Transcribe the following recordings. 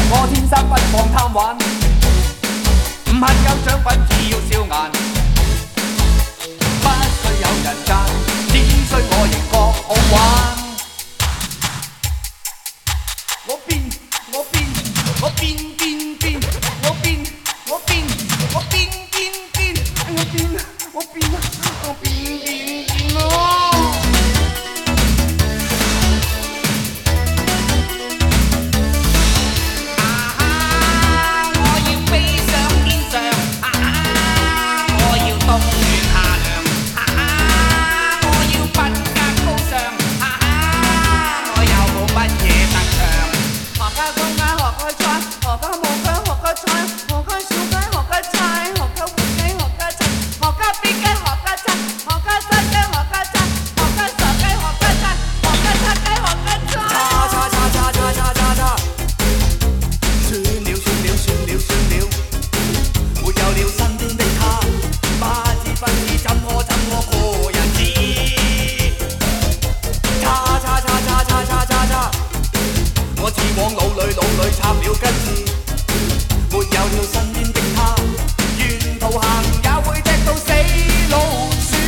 我天生不放貪玩，唔恨有獎品，只要笑顏。不需有人讚，只需我仍覺好玩。我變，我變，我變變變，我變，我變，我變變變，我變，我變，我變變變咯。插了根刺，沒有了身邊的他，沿途行也會踢到死老鼠。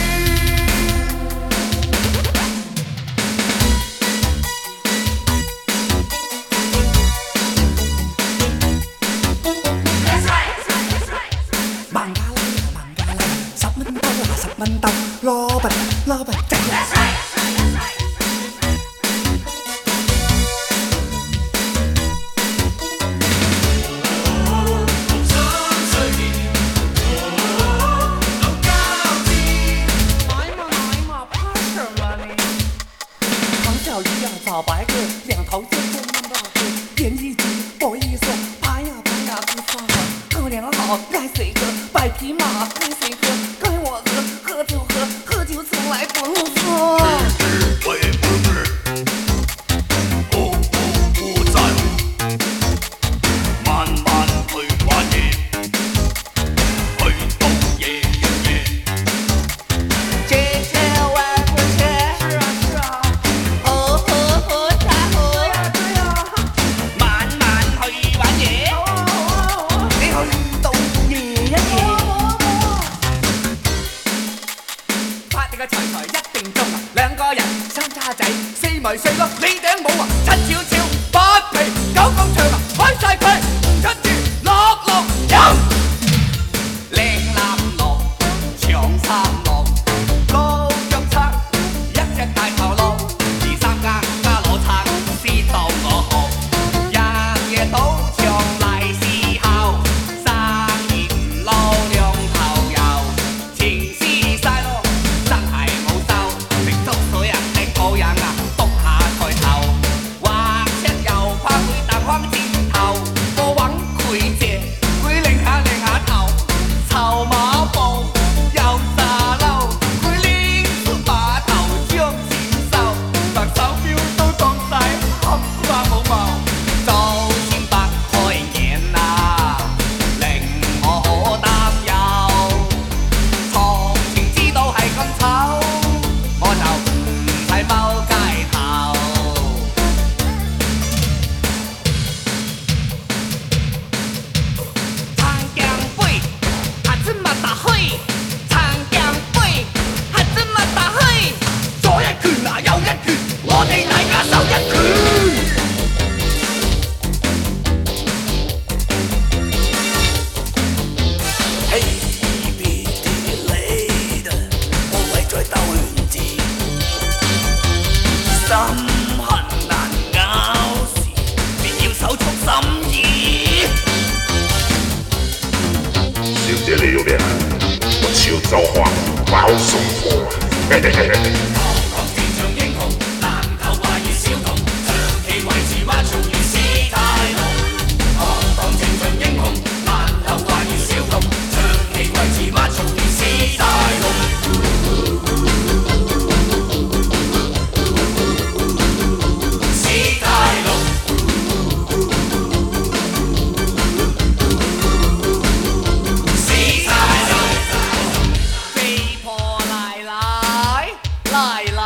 孟加拉孟加拉，10蚊兜啊10蚊兜，攞笨攞笨真係。小白鸽2头就这么大个，连一举我一送，爬呀爬呀不撒谎，哥俩好该谁喝，白匹马该谁喝，该我喝，喝就喝，喝酒从来不喝。我也不是，不在乎，慢慢去玩嘢，去到夜夜。2個人3叉仔4迷4咯，你頂帽啊7悄悄8皮9講唱啊，開晒佢跟住落飲靚男郎長衫郎高腳叉一隻大頭狼2、3家加攞撐知道我好日夜賭場嚟時候生意唔撈兩頭油錢輸晒咯真係冇收食粥水啊頂好癮啊篤下台頭畫尺又怕佢彈框箭頭我揾佢借佢擰下頭籌碼布又炸嬲佢拎出碼頭將錢收但手錶都當晒冚花冇毛就算白開眼啊令我好擔憂從前知道係咁醜我就唔使踎街頭長江杯還這麼大氣長江杯還這麼大氣左一拳啊右一拳我哋大家手一拳嘿別啲你的無謂再兜亂字心痕難咬時別要手速心意小姐你要咩啊？我潮州話包送貨啊！嘿嘿嘿嘿。 堂堂戰場英雄難頭話如小童長期維持話從如史泰龍堂堂戰場英雄難頭話如小童長期維持話從如史泰龍史泰龍史泰龍飛婆奶奶奶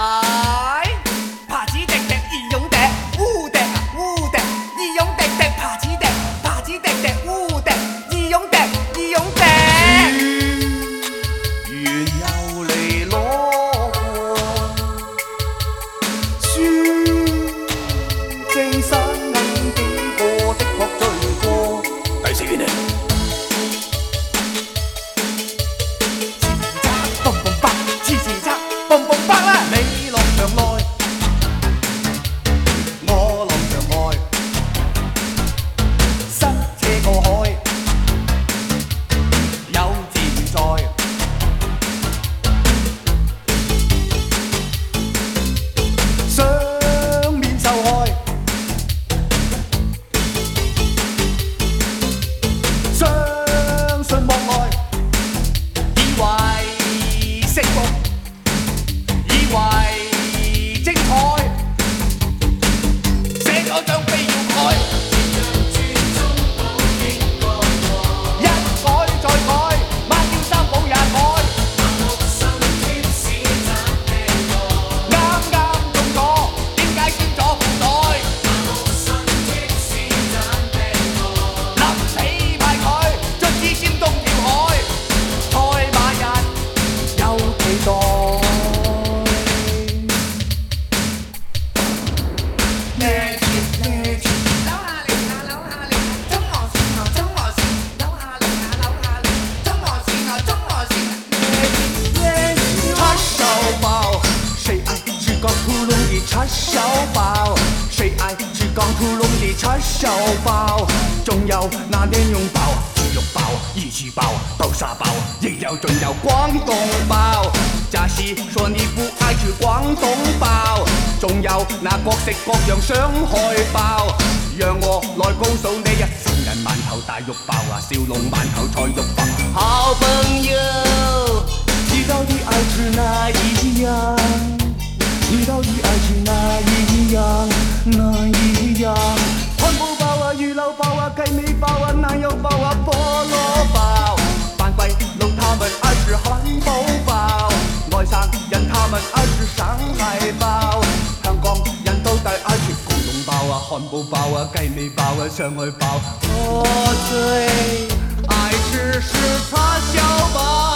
的叉烧包，仲有那莲蓉包、猪肉包、鱼翅包、豆沙包，亦有仲有廣東包。假使說你不愛吃廣東包，仲有那各式各樣上海包。讓我來告訴你啊，成人饅頭、大肉包啊，小籠饅頭、菜肉包。好朋友，你到底愛吃哪一樣？你到底愛吃哪一樣？哪一樣？漢堡包啊，魚柳包啊，雞尾包啊，奶油包啊，菠蘿包。番鬼佬他們愛吃漢堡包，外省人他們愛吃上海包，香港人到底愛吃廣東包啊、漢堡包啊、雞尾包啊、上海包。我最愛吃是叉燒包。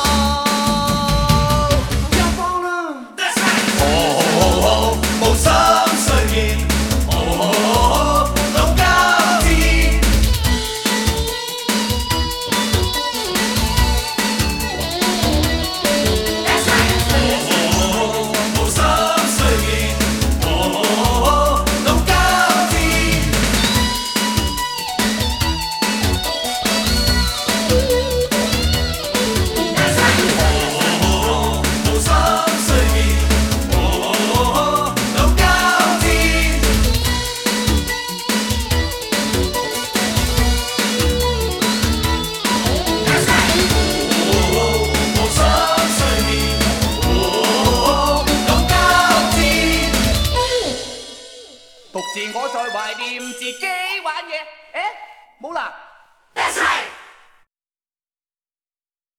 無心睡眠，老交戰。無心睡眠，老交戰。無心睡眠。獨自我在懷念自己玩嘢，冇啦。